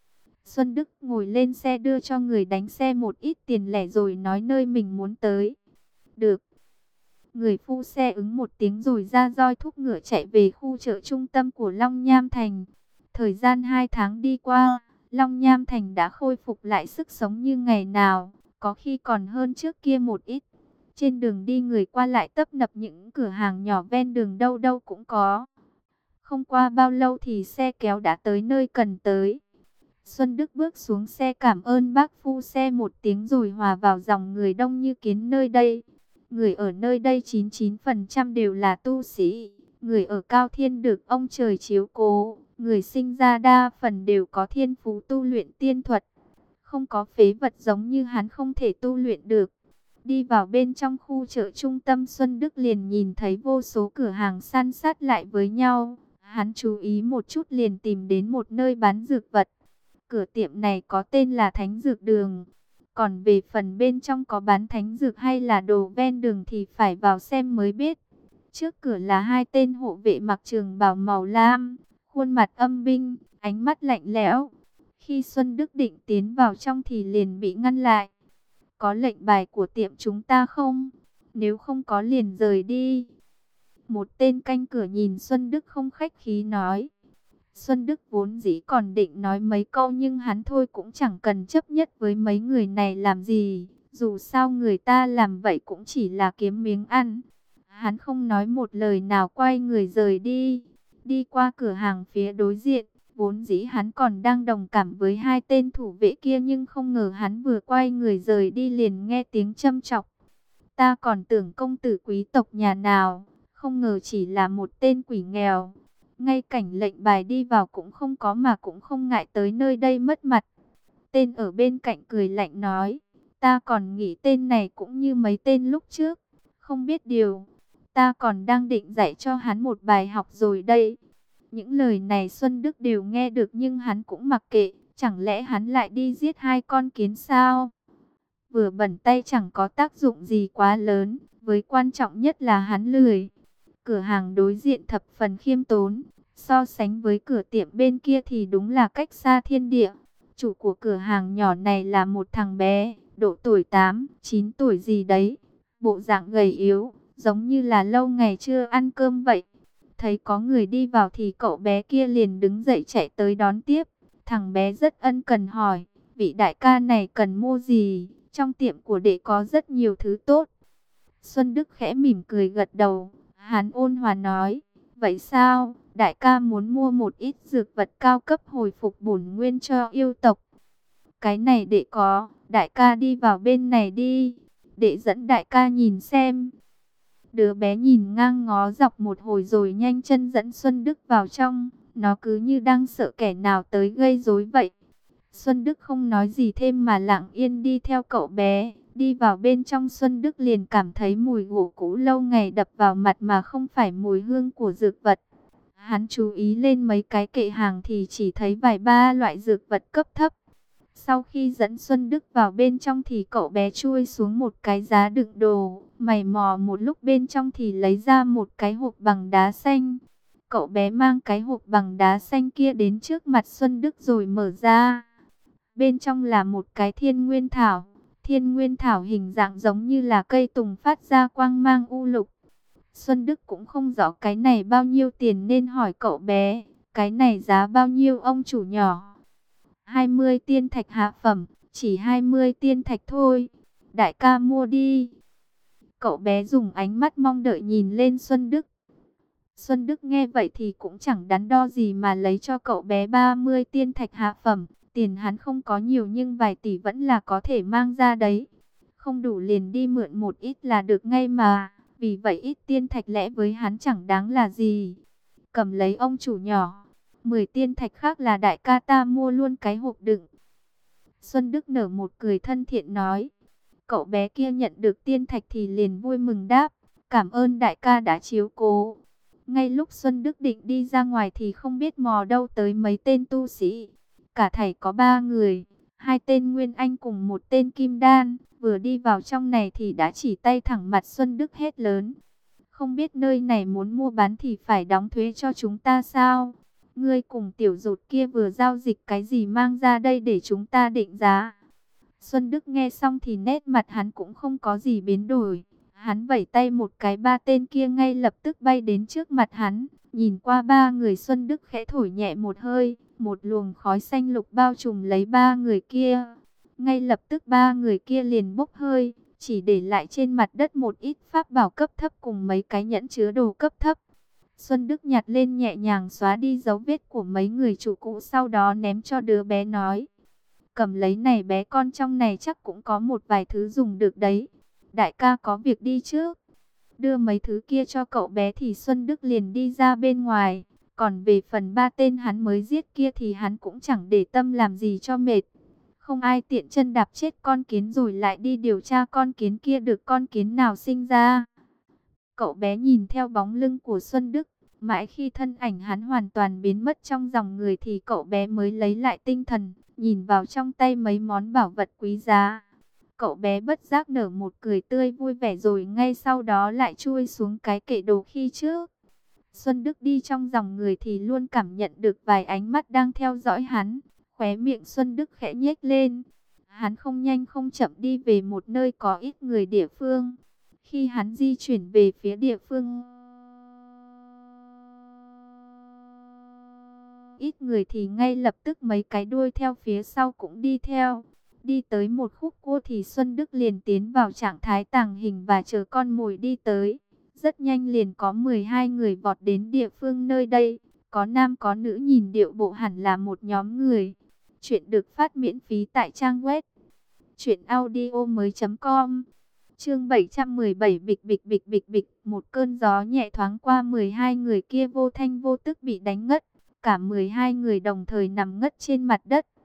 Xuân Đức ngồi lên xe đưa cho người đánh xe một ít tiền lẻ rồi nói nơi mình muốn tới. Được. Người phu xe ứng một tiếng rồi ra roi thúc ngựa chạy về khu chợ trung tâm của Long Nham Thành. Thời gian hai tháng đi qua, Long Nham Thành đã khôi phục lại sức sống như ngày nào, có khi còn hơn trước kia một ít. Trên đường đi người qua lại tấp nập, những cửa hàng nhỏ ven đường đâu đâu cũng có. Không qua bao lâu thì xe kéo đã tới nơi cần tới. Xuân Đức bước xuống xe cảm ơn bác phu xe một tiếng rồi hòa vào dòng người đông như kiến nơi đây. Người ở nơi đây chín mươi chín phần trăm đều là tu sĩ, người ở Cao Thiên được ông trời chiếu cố, người sinh ra đa phần đều có thiên phú tu luyện tiên thuật. Không có phế vật giống như hắn không thể tu luyện được. Đi vào bên trong khu chợ trung tâm, Xuân Đức liền nhìn thấy vô số cửa hàng san sát lại với nhau. Hắn chú ý một chút liền tìm đến một nơi bán dược vật. Cửa tiệm này có tên là Thánh Dược Đường. Còn về phần bên trong có bán thánh dược hay là đồ ven đường thì phải vào xem mới biết. Trước cửa là hai tên hộ vệ mặc trường bào màu lam, khuôn mặt âm binh, ánh mắt lạnh lẽo. Khi Xuân Đức định tiến vào trong thì liền bị ngăn lại. Có lệnh bài của tiệm chúng ta không? Nếu không có liền rời đi. Một tên canh cửa nhìn Xuân Đức không khách khí nói. Xuân Đức vốn dĩ còn định nói mấy câu nhưng hắn thôi cũng chẳng cần chấp nhất với mấy người này làm gì. Dù sao người ta làm vậy cũng chỉ là kiếm miếng ăn. Hắn không nói một lời nào quay người rời đi. Đi qua cửa hàng phía đối diện. Vốn dĩ hắn còn đang đồng cảm với hai tên thủ vệ kia nhưng không ngờ hắn vừa quay người rời đi liền nghe tiếng châm chọc. Ta còn tưởng công tử quý tộc nhà nào, không ngờ chỉ là một tên quỷ nghèo. Ngay cảnh lệnh bài đi vào cũng không có mà cũng không ngại tới nơi đây mất mặt. Tên ở bên cạnh cười lạnh nói, ta còn nghĩ tên này cũng như mấy tên lúc trước, không biết điều. Ta còn đang định dạy cho hắn một bài học rồi đây. Những lời này Xuân Đức đều nghe được nhưng hắn cũng mặc kệ. Chẳng lẽ hắn lại đi giết hai con kiến sao? Vừa bẩn tay chẳng có tác dụng gì quá lớn. Với quan trọng nhất là hắn lười. Cửa hàng đối diện thập phần khiêm tốn. So sánh với cửa tiệm bên kia thì đúng là cách xa thiên địa. Chủ của cửa hàng nhỏ này là một thằng bé, độ tuổi tám, chín tuổi gì đấy. Bộ dạng gầy yếu, giống như là lâu ngày chưa ăn cơm vậy. Thấy có người đi vào thì cậu bé kia liền đứng dậy chạy tới đón tiếp. Thằng bé rất ân cần hỏi, vị đại ca này cần mua gì? Trong tiệm của đệ có rất nhiều thứ tốt. Xuân Đức khẽ mỉm cười gật đầu. Hắn ôn hòa nói, vậy sao? Đại ca muốn mua một ít dược vật cao cấp hồi phục bổn nguyên cho yêu tộc. Cái này đệ có, đại ca đi vào bên này đi. Đệ dẫn đại ca nhìn xem. Đứa bé nhìn ngang ngó dọc một hồi rồi nhanh chân dẫn Xuân Đức vào trong. Nó cứ như đang sợ kẻ nào tới gây rối vậy. Xuân Đức không nói gì thêm mà lặng yên đi theo cậu bé. Đi vào bên trong Xuân Đức liền cảm thấy mùi gỗ cũ lâu ngày đập vào mặt mà không phải mùi hương của dược vật. Hắn chú ý lên mấy cái kệ hàng thì chỉ thấy vài ba loại dược vật cấp thấp. Sau khi dẫn Xuân Đức vào bên trong thì cậu bé chui xuống một cái giá đựng đồ. Mày mò một lúc bên trong thì lấy ra một cái hộp bằng đá xanh. Cậu bé mang cái hộp bằng đá xanh kia đến trước mặt Xuân Đức rồi mở ra. Bên trong là một cái thiên nguyên thảo. Thiên nguyên thảo hình dạng giống như là cây tùng phát ra quang mang u lục. Xuân Đức cũng không rõ cái này bao nhiêu tiền nên hỏi cậu bé, cái này giá bao nhiêu ông chủ nhỏ? hai mươi tiên thạch hạ phẩm, chỉ hai mươi tiên thạch thôi. Đại ca mua đi. Cậu bé dùng ánh mắt mong đợi nhìn lên Xuân Đức. Xuân Đức nghe vậy thì cũng chẳng đắn đo gì mà lấy cho cậu bé ba mươi tiên thạch hạ phẩm. Tiền hắn không có nhiều nhưng vài tỷ vẫn là có thể mang ra đấy. Không đủ liền đi mượn một ít là được ngay mà. Vì vậy ít tiên thạch lẽ với hắn chẳng đáng là gì. Cầm lấy ông chủ nhỏ. Mười tiên thạch khác là đại ca ta mua luôn cái hộp đựng. Xuân Đức nở một cười thân thiện nói. Cậu bé kia nhận được tiên thạch thì liền vui mừng đáp. Cảm ơn đại ca đã chiếu cố. Ngay lúc Xuân Đức định đi ra ngoài thì không biết mò đâu tới mấy tên tu sĩ. Cả thảy có ba người. Hai tên Nguyên Anh cùng một tên Kim Đan. Vừa đi vào trong này thì đã chỉ tay thẳng mặt Xuân Đức hét lớn. Không biết nơi này muốn mua bán thì phải đóng thuế cho chúng ta sao? Ngươi cùng tiểu rụt kia vừa giao dịch cái gì mang ra đây để chúng ta định giá? Xuân Đức nghe xong thì nét mặt hắn cũng không có gì biến đổi. Hắn vẩy tay một cái, ba tên kia ngay lập tức bay đến trước mặt hắn. Nhìn qua ba người, Xuân Đức khẽ thổi nhẹ một hơi. Một luồng khói xanh lục bao trùm lấy ba người kia. Ngay lập tức ba người kia liền bốc hơi. Chỉ để lại trên mặt đất một ít pháp bảo cấp thấp cùng mấy cái nhẫn chứa đồ cấp thấp. Xuân Đức nhặt lên nhẹ nhàng xóa đi dấu vết của mấy người chủ cũ, sau đó ném cho đứa bé nói. Cầm lấy này bé con, trong này chắc cũng có một vài thứ dùng được đấy. Đại ca có việc đi trước. Đưa mấy thứ kia cho cậu bé thì Xuân Đức liền đi ra bên ngoài. Còn về phần ba tên hắn mới giết kia thì hắn cũng chẳng để tâm làm gì cho mệt. Không ai tiện chân đạp chết con kiến rồi lại đi điều tra con kiến kia được con kiến nào sinh ra. Cậu bé nhìn theo bóng lưng của Xuân Đức. Mãi khi thân ảnh hắn hoàn toàn biến mất trong dòng người thì cậu bé mới lấy lại tinh thần. Nhìn vào trong tay mấy món bảo vật quý giá. Cậu bé bất giác nở một cười tươi vui vẻ rồi ngay sau đó lại chui xuống cái kệ đồ khi trước. Xuân Đức đi trong dòng người thì luôn cảm nhận được vài ánh mắt đang theo dõi hắn. Khóe miệng Xuân Đức khẽ nhếch lên. Hắn không nhanh không chậm đi về một nơi có ít người địa phương. Khi hắn di chuyển về phía địa phương ít người thì ngay lập tức mấy cái đuôi theo phía sau cũng đi theo. Đi tới một khúc cua thì Xuân Đức liền tiến vào trạng thái tàng hình và chờ con mồi đi tới. Rất nhanh liền có mười hai người vọt đến địa phương nơi đây. Có nam có nữ, nhìn điệu bộ hẳn là một nhóm người. Chuyện được phát miễn phí tại trang web truyện audio mới chấm com. Chương bảy trăm mười bảy, bịch bịch bịch bịch bịch. Một cơn gió nhẹ thoáng qua, mười hai người kia vô thanh vô tức bị đánh ngất. Cả mười hai người đồng thời nằm ngất trên mặt đất.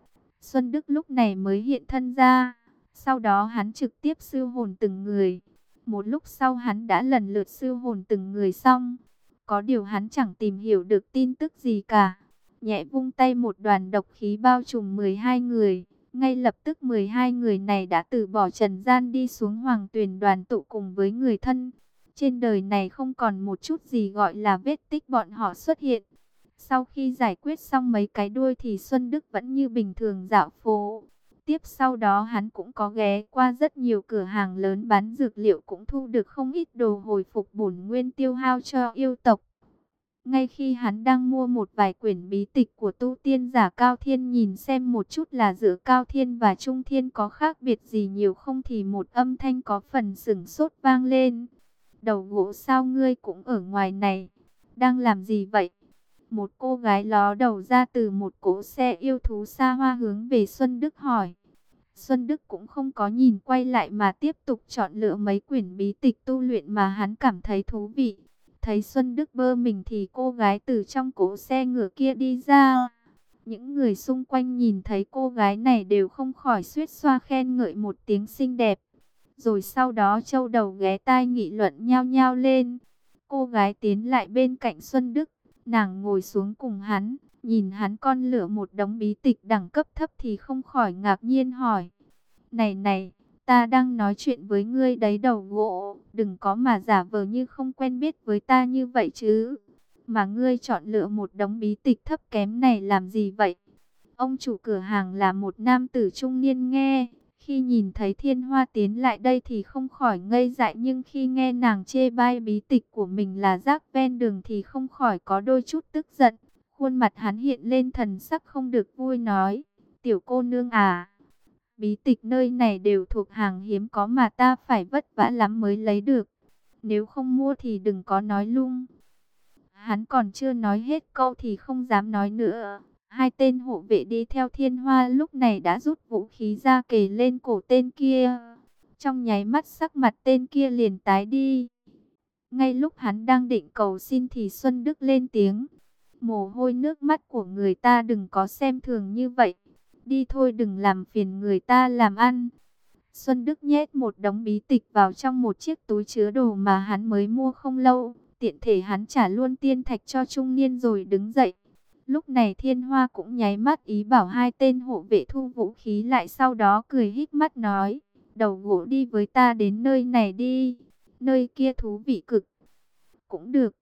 Xuân Đức lúc này mới hiện thân ra. Sau đó hắn trực tiếp siêu hồn từng người. Một lúc sau hắn đã lần lượt siêu hồn từng người xong. Có điều hắn chẳng tìm hiểu được tin tức gì cả. Nhẹ vung tay một đoàn độc khí bao trùm mười hai người. Ngay lập tức mười hai người này đã từ bỏ trần gian đi xuống hoàng tuyền đoàn tụ cùng với người thân. Trên đời này không còn một chút gì gọi là vết tích bọn họ xuất hiện. Sau khi giải quyết xong mấy cái đuôi thì Xuân Đức vẫn như bình thường dạo phố. Tiếp sau đó hắn cũng có ghé qua rất nhiều cửa hàng lớn bán dược liệu, cũng thu được không ít đồ hồi phục bổn nguyên tiêu hao cho yêu tộc. Ngay khi hắn đang mua một vài quyển bí tịch của tu tiên giả Cao Thiên nhìn xem một chút là giữa Cao Thiên và Trung Thiên có khác biệt gì nhiều không thì một âm thanh có phần sửng sốt vang lên. Đầu gỗ, sao ngươi cũng ở ngoài này? Đang làm gì vậy? Một cô gái ló đầu ra từ một cỗ xe yêu thú xa hoa hướng về Xuân Đức hỏi. Xuân Đức cũng không có nhìn quay lại mà tiếp tục chọn lựa mấy quyển bí tịch tu luyện mà hắn cảm thấy thú vị. Thấy Xuân Đức bơ mình thì cô gái từ trong cỗ xe ngựa kia đi ra. Những người xung quanh nhìn thấy cô gái này đều không khỏi suýt xoa khen ngợi một tiếng xinh đẹp. Rồi sau đó châu đầu ghé tai nghị luận nhao nhao lên. Cô gái tiến lại bên cạnh Xuân Đức. Nàng ngồi xuống cùng hắn, nhìn hắn con lựa một đống bí tịch đẳng cấp thấp thì không khỏi ngạc nhiên hỏi. Này này, ta đang nói chuyện với ngươi đấy đầu gỗ, đừng có mà giả vờ như không quen biết với ta như vậy chứ. Mà ngươi chọn lựa một đống bí tịch thấp kém này làm gì vậy? Ông chủ cửa hàng là một nam tử trung niên nghe. Khi nhìn thấy Thiên Hoa tiến lại đây thì không khỏi ngây dại, nhưng khi nghe nàng chê bai bí tịch của mình là rác ven đường thì không khỏi có đôi chút tức giận. Khuôn mặt hắn hiện lên thần sắc không được vui nói, tiểu cô nương à, bí tịch nơi này đều thuộc hàng hiếm có mà ta phải vất vả lắm mới lấy được. Nếu không mua thì đừng có nói lung. Hắn còn chưa nói hết câu thì không dám nói nữa. Hai tên hộ vệ đi theo Thiên Hoa lúc này đã rút vũ khí ra kề lên cổ tên kia. Trong nháy mắt sắc mặt tên kia liền tái đi. Ngay lúc hắn đang định cầu xin thì Xuân Đức lên tiếng. Mồ hôi nước mắt của người ta đừng có xem thường như vậy. Đi thôi, đừng làm phiền người ta làm ăn. Xuân Đức nhét một đống bí tịch vào trong một chiếc túi chứa đồ mà hắn mới mua không lâu. Tiện thể hắn trả luôn tiên thạch cho trung niên rồi đứng dậy. Lúc này Thiên Hoa cũng nháy mắt ý bảo hai tên hộ vệ thu vũ khí lại, sau đó cười híp mắt nói, đầu gỗ đi với ta đến nơi này đi, nơi kia thú vị cực. Cũng được.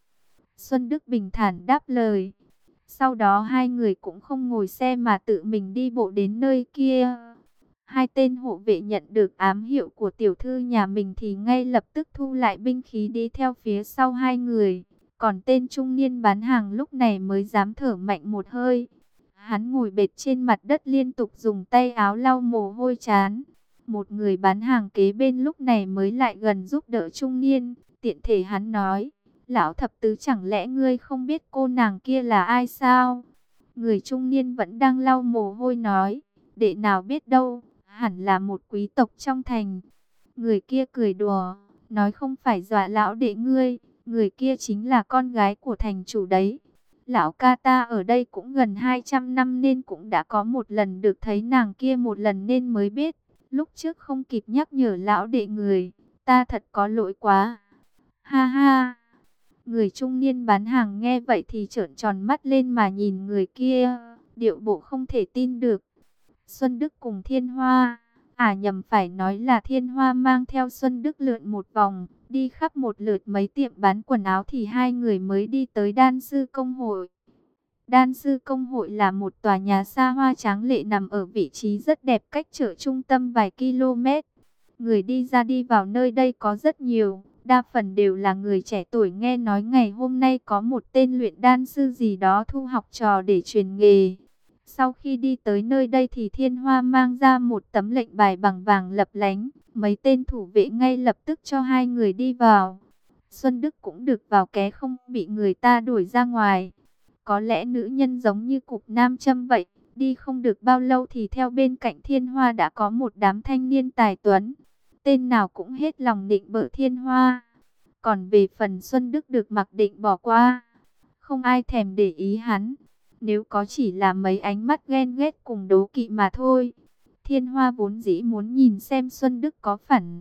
Xuân Đức bình thản đáp lời. Sau đó hai người cũng không ngồi xe mà tự mình đi bộ đến nơi kia. Hai tên hộ vệ nhận được ám hiệu của tiểu thư nhà mình thì ngay lập tức thu lại binh khí đi theo phía sau hai người. Còn tên trung niên bán hàng lúc này mới dám thở mạnh một hơi. Hắn ngồi bệt trên mặt đất liên tục dùng tay áo lau mồ hôi chán. Một người bán hàng kế bên lúc này mới lại gần giúp đỡ trung niên. Tiện thể hắn nói, lão thập tứ, chẳng lẽ ngươi không biết cô nàng kia là ai sao? Người trung niên vẫn đang lau mồ hôi nói, đệ nào biết đâu, hẳn là một quý tộc trong thành. Người kia cười đùa, nói không phải dọa lão đệ ngươi. Người kia chính là con gái của thành chủ đấy. Lão ca ta ở đây cũng gần hai trăm năm nên cũng đã có một lần được thấy nàng kia một lần nên mới biết. Lúc trước không kịp nhắc nhở lão đệ người, ta thật có lỗi quá. Ha ha. Người trung niên bán hàng nghe vậy thì trợn tròn mắt lên mà nhìn người kia, điệu bộ không thể tin được. Xuân Đức cùng Thiên Hoa, à nhầm, phải nói là Thiên Hoa mang theo Xuân Đức lượn một vòng, đi khắp một lượt mấy tiệm bán quần áo thì hai người mới đi tới Đan Sư Công Hội. Đan Sư Công Hội là một tòa nhà xa hoa tráng lệ nằm ở vị trí rất đẹp cách chợ trung tâm vài km. Người đi ra đi vào nơi đây có rất nhiều, đa phần đều là người trẻ tuổi. Nghe nói ngày hôm nay có một tên luyện đan sư gì đó thu học trò để truyền nghề. Sau khi đi tới nơi đây thì Thiên Hoa mang ra một tấm lệnh bài bằng vàng lấp lánh. Mấy tên thủ vệ ngay lập tức cho hai người đi vào. Xuân Đức cũng được vào ké, không bị người ta đuổi ra ngoài. Có lẽ nữ nhân giống như cục nam châm vậy. Đi không được bao lâu thì theo bên cạnh Thiên Hoa đã có một đám thanh niên tài tuấn. Tên nào cũng hết lòng định bợ Thiên Hoa. Còn về phần Xuân Đức được mặc định bỏ qua. Không ai thèm để ý hắn. Nếu có chỉ là mấy ánh mắt ghen ghét cùng đố kỵ mà thôi. Thiên Hoa vốn dĩ muốn nhìn xem Xuân Đức có phản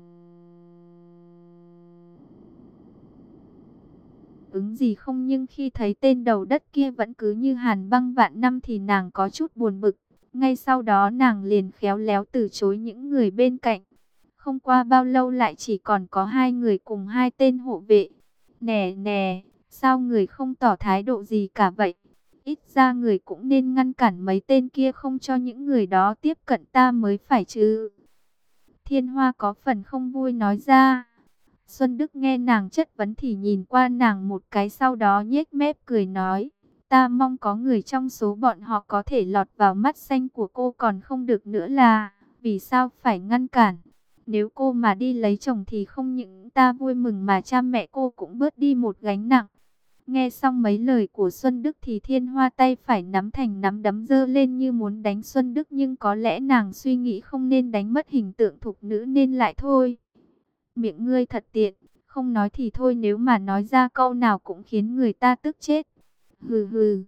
ứng gì không, nhưng khi thấy tên đầu đất kia vẫn cứ như hàn băng vạn năm thì nàng có chút buồn bực. Ngay sau đó nàng liền khéo léo từ chối những người bên cạnh. Không qua bao lâu lại chỉ còn có hai người cùng hai tên hộ vệ. Nè nè, sao người không tỏ thái độ gì cả vậy? Ít ra người cũng nên ngăn cản mấy tên kia không cho những người đó tiếp cận ta mới phải chứ. Thiên Hoa có phần không vui nói ra. Xuân Đức nghe nàng chất vấn thì nhìn qua nàng một cái, sau đó nhếch mép cười nói. Ta mong có người trong số bọn họ có thể lọt vào mắt xanh của cô, còn không được nữa là vì sao phải ngăn cản. Nếu cô mà đi lấy chồng thì không những ta vui mừng mà cha mẹ cô cũng bớt đi một gánh nặng. Nghe xong mấy lời của Xuân Đức thì Thiên Hoa tay phải nắm thành nắm đấm giơ lên như muốn đánh Xuân Đức, nhưng có lẽ nàng suy nghĩ không nên đánh mất hình tượng thục nữ nên lại thôi. Miệng ngươi thật tiện, không nói thì thôi, nếu mà nói ra câu nào cũng khiến người ta tức chết. Hừ hừ.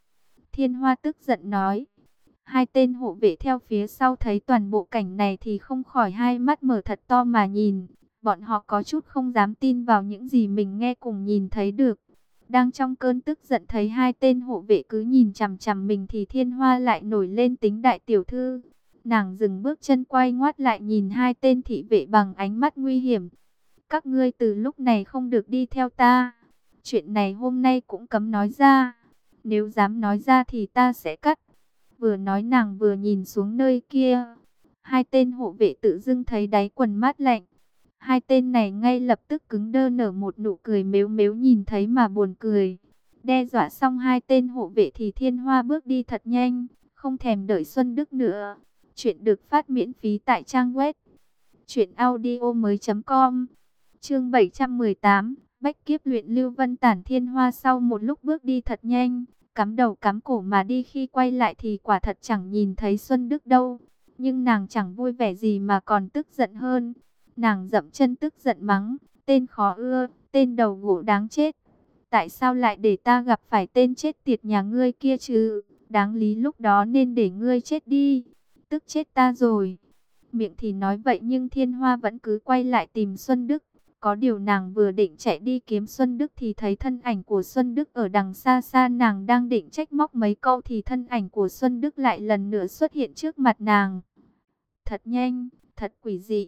Thiên Hoa tức giận nói. Hai tên hộ vệ theo phía sau thấy toàn bộ cảnh này thì không khỏi hai mắt mở thật to mà nhìn. Bọn họ có chút không dám tin vào những gì mình nghe cùng nhìn thấy được. Đang trong cơn tức giận thấy hai tên hộ vệ cứ nhìn chằm chằm mình thì Thiên Hoa lại nổi lên tính đại tiểu thư. Nàng dừng bước chân quay ngoắt lại nhìn hai tên thị vệ bằng ánh mắt nguy hiểm. Các ngươi từ lúc này không được đi theo ta. Chuyện này hôm nay cũng cấm nói ra. Nếu dám nói ra thì ta sẽ cắt. Vừa nói nàng vừa nhìn xuống nơi kia. Hai tên hộ vệ tự dưng thấy đáy quần mát lạnh. Hai tên này ngay lập tức cứng đơ nở một nụ cười mếu mếu nhìn thấy mà buồn cười. Đe dọa xong hai tên hộ vệ thì Thiên Hoa bước đi thật nhanh, không thèm đợi Xuân Đức nữa. Chuyện được phát miễn phí tại trang web truyện audio mới chấm com. Chương bảy trăm mười tám, Bách Kiếp Luyện Lưu Vân Tản. Thiên Hoa sau một lúc bước đi thật nhanh, cắm đầu cắm cổ mà đi, khi quay lại thì quả thật chẳng nhìn thấy Xuân Đức đâu. Nhưng nàng chẳng vui vẻ gì mà còn tức giận hơn. Nàng dậm chân tức giận mắng, tên khó ưa, tên đầu gỗ đáng chết. Tại sao lại để ta gặp phải tên chết tiệt nhà ngươi kia chứ? Đáng lý lúc đó nên để ngươi chết đi. Tức chết ta rồi. Miệng thì nói vậy nhưng Thiên Hoa vẫn cứ quay lại tìm Xuân Đức. Có điều nàng vừa định chạy đi kiếm Xuân Đức thì thấy thân ảnh của Xuân Đức ở đằng xa xa. Nàng đang định trách móc mấy câu thì thân ảnh của Xuân Đức lại lần nữa xuất hiện trước mặt nàng. Thật nhanh, thật quỷ dị.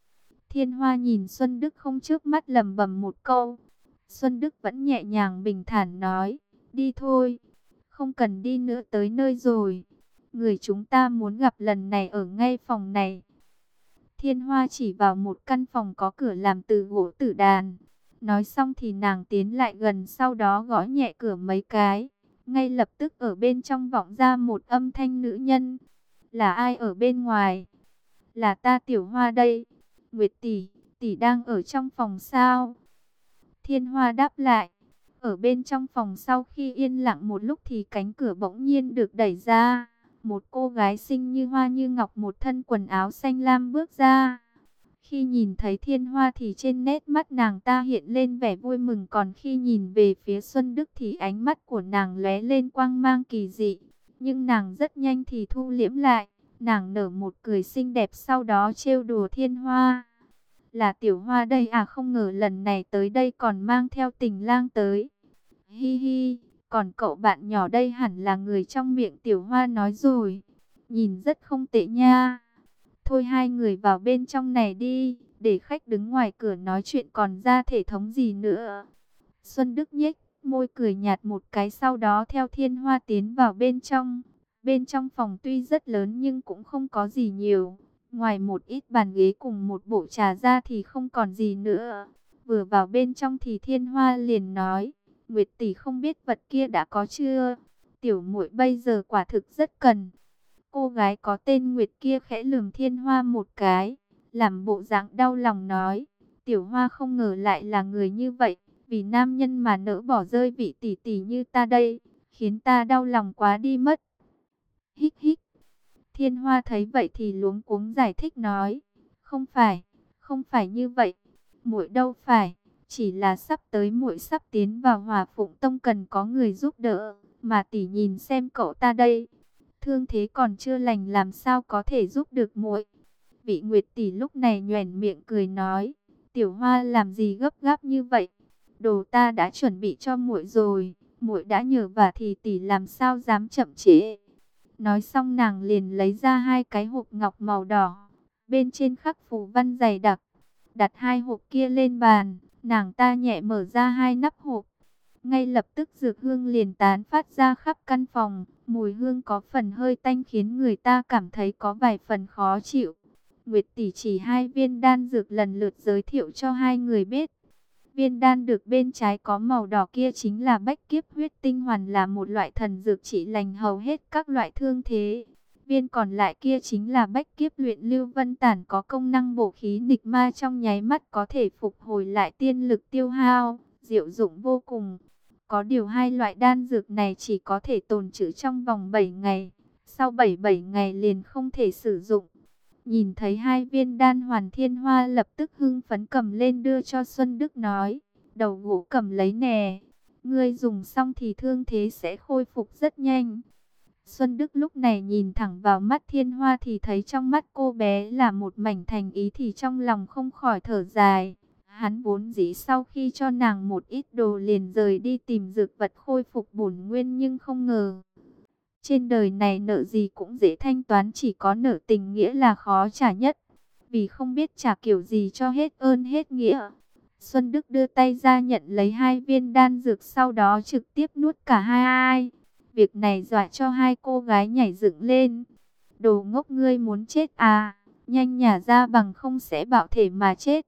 Thiên Hoa nhìn Xuân Đức không chớp mắt lẩm bẩm một câu. Xuân Đức vẫn nhẹ nhàng bình thản nói, đi thôi, không cần đi nữa, tới nơi rồi. Người chúng ta muốn gặp lần này ở ngay phòng này. Thiên Hoa chỉ vào một căn phòng có cửa làm từ gỗ tử đàn. Nói xong thì nàng tiến lại gần, sau đó gõ nhẹ cửa mấy cái. Ngay lập tức ở bên trong vọng ra một âm thanh nữ nhân. Là ai ở bên ngoài? Là ta, Tiểu Hoa đây. Nguyệt tỷ, tỷ đang ở trong phòng sao? Thiên Hoa đáp lại. Ở bên trong phòng, sau khi yên lặng một lúc thì cánh cửa bỗng nhiên được đẩy ra. Một cô gái xinh như hoa như ngọc, một thân quần áo xanh lam bước ra. Khi nhìn thấy Thiên Hoa thì trên nét mắt nàng ta hiện lên vẻ vui mừng, còn khi nhìn về phía Xuân Đức thì ánh mắt của nàng lóe lên quang mang kỳ dị. Nhưng nàng rất nhanh thì thu liễm lại. Nàng nở một cười xinh đẹp, sau đó trêu đùa Thiên Hoa. Là Tiểu Hoa đây à, không ngờ lần này tới đây còn mang theo tình lang tới. Hi hi, còn cậu bạn nhỏ đây hẳn là người trong miệng Tiểu Hoa nói rồi. Nhìn rất không tệ nha. Thôi hai người vào bên trong này đi, để khách đứng ngoài cửa nói chuyện còn ra thể thống gì nữa. Xuân Đức nhếch môi cười nhạt một cái, sau đó theo Thiên Hoa tiến vào bên trong. Bên trong phòng tuy rất lớn nhưng cũng không có gì nhiều. Ngoài một ít bàn ghế cùng một bộ trà ra thì không còn gì nữa. Vừa vào bên trong thì Thiên Hoa liền nói, Nguyệt tỷ không biết vật kia đã có chưa? Tiểu muội bây giờ quả thực rất cần. Cô gái có tên Nguyệt kia khẽ lườm Thiên Hoa một cái, làm bộ dạng đau lòng nói, Tiểu Hoa không ngờ lại là người như vậy, vì nam nhân mà nỡ bỏ rơi vị tỷ tỷ như ta đây, khiến ta đau lòng quá đi mất. Hích hích. Thiên Hoa thấy vậy thì luống cuống giải thích nói, không phải, không phải như vậy, muội đâu phải, chỉ là sắp tới muội sắp tiến vào Hỏa Phụng Tông cần có người giúp đỡ, Mà tỷ nhìn xem cậu ta đây, thương thế còn chưa lành làm sao có thể giúp được muội. Vị Nguyệt tỷ lúc này nhoẻn miệng cười nói, Tiểu Hoa làm gì gấp gáp như vậy? Đồ ta đã chuẩn bị cho muội rồi, muội đã nhờ vả thì tỷ làm sao dám chậm trễ. Nói xong nàng liền lấy ra hai cái hộp ngọc màu đỏ, bên trên khắc phù văn dày đặc, đặt hai hộp kia lên bàn, nàng ta nhẹ mở ra hai nắp hộp. Ngay lập tức dược hương liền tán phát ra khắp căn phòng, mùi hương có phần hơi tanh khiến người ta cảm thấy có vài phần khó chịu. Nguyệt tỷ chỉ hai viên đan dược lần lượt giới thiệu cho hai người biết. Viên đan được bên trái có màu đỏ kia chính là bách kiếp huyết tinh hoàn, là một loại thần dược trị lành hầu hết các loại thương thế. Viên còn lại kia chính là bách kiếp luyện lưu vân tản, có công năng bổ khí nghịch ma, trong nháy mắt có thể phục hồi lại tiên lực tiêu hao, diệu dụng vô cùng. Có điều hai loại đan dược này chỉ có thể tồn trữ trong vòng bảy ngày, sau bảy bảy ngày liền không thể sử dụng. Nhìn thấy hai viên đan hoàn, Thiên Hoa lập tức hưng phấn cầm lên đưa cho Xuân Đức nói, đầu gỗ cầm lấy nè, ngươi dùng xong thì thương thế sẽ khôi phục rất nhanh. Xuân Đức lúc này nhìn thẳng vào mắt Thiên Hoa thì thấy trong mắt cô bé là một mảnh thành ý, thì trong lòng không khỏi thở dài. Hắn vốn dĩ sau khi cho nàng một ít đồ liền rời đi tìm dược vật khôi phục bổn nguyên, nhưng không ngờ trên đời này nợ gì cũng dễ thanh toán, chỉ có nợ tình nghĩa là khó trả nhất. Vì không biết trả kiểu gì cho hết ơn hết nghĩa, Xuân Đức đưa tay ra nhận lấy hai viên đan dược, sau đó trực tiếp nuốt cả hai. Việc này dọa cho hai cô gái nhảy dựng lên. Đồ ngốc, ngươi muốn chết à? Nhanh nhả ra, bằng không sẽ bạo thể mà chết.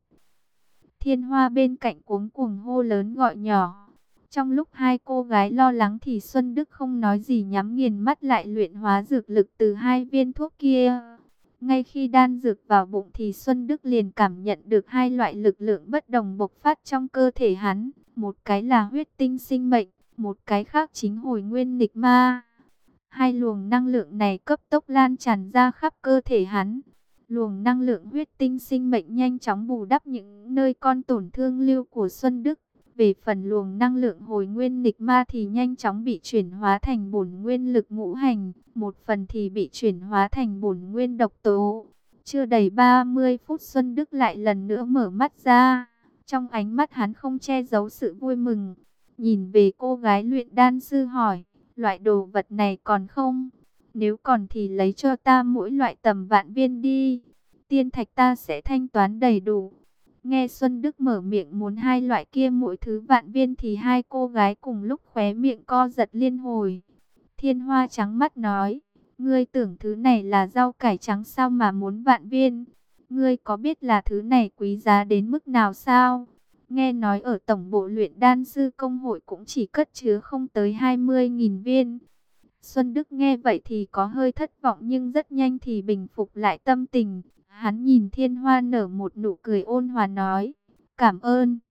Thiên Hoa bên cạnh cuống cuồng hô lớn gọi nhỏ. Trong lúc hai cô gái lo lắng thì Xuân Đức không nói gì, nhắm nghiền mắt lại luyện hóa dược lực từ hai viên thuốc kia. Ngay khi đan dược vào bụng thì Xuân Đức liền cảm nhận được hai loại lực lượng bất đồng bộc phát trong cơ thể hắn. Một cái là huyết tinh sinh mệnh, một cái khác chính hồi nguyên nghịch ma. Hai luồng năng lượng này cấp tốc lan tràn ra khắp cơ thể hắn. Luồng năng lượng huyết tinh sinh mệnh nhanh chóng bù đắp những nơi con tổn thương lưu của Xuân Đức. Về phần luồng năng lượng hồi nguyên nghịch ma thì nhanh chóng bị chuyển hóa thành bổn nguyên lực ngũ hành, một phần thì bị chuyển hóa thành bổn nguyên độc tố. Chưa đầy ba mươi phút Xuân Đức lại lần nữa mở mắt ra. Trong ánh mắt hắn không che giấu sự vui mừng. Nhìn về cô gái luyện đan sư hỏi, loại đồ vật này còn không? Nếu còn thì lấy cho ta mỗi loại tầm vạn viên đi. Tiên thạch ta sẽ thanh toán đầy đủ. Nghe Xuân Đức mở miệng muốn hai loại kia mỗi thứ vạn viên thì hai cô gái cùng lúc khóe miệng co giật liên hồi. Thiên Hoa trắng mắt nói, ngươi tưởng thứ này là rau cải trắng sao mà muốn vạn viên? Ngươi có biết là thứ này quý giá đến mức nào sao? Nghe nói ở tổng bộ luyện đan sư công hội cũng chỉ cất chứa không tới hai mươi nghìn viên. Xuân Đức nghe vậy thì có hơi thất vọng, nhưng rất nhanh thì bình phục lại tâm tình. Hắn nhìn Thiên Hoa nở một nụ cười ôn hòa nói, cảm ơn.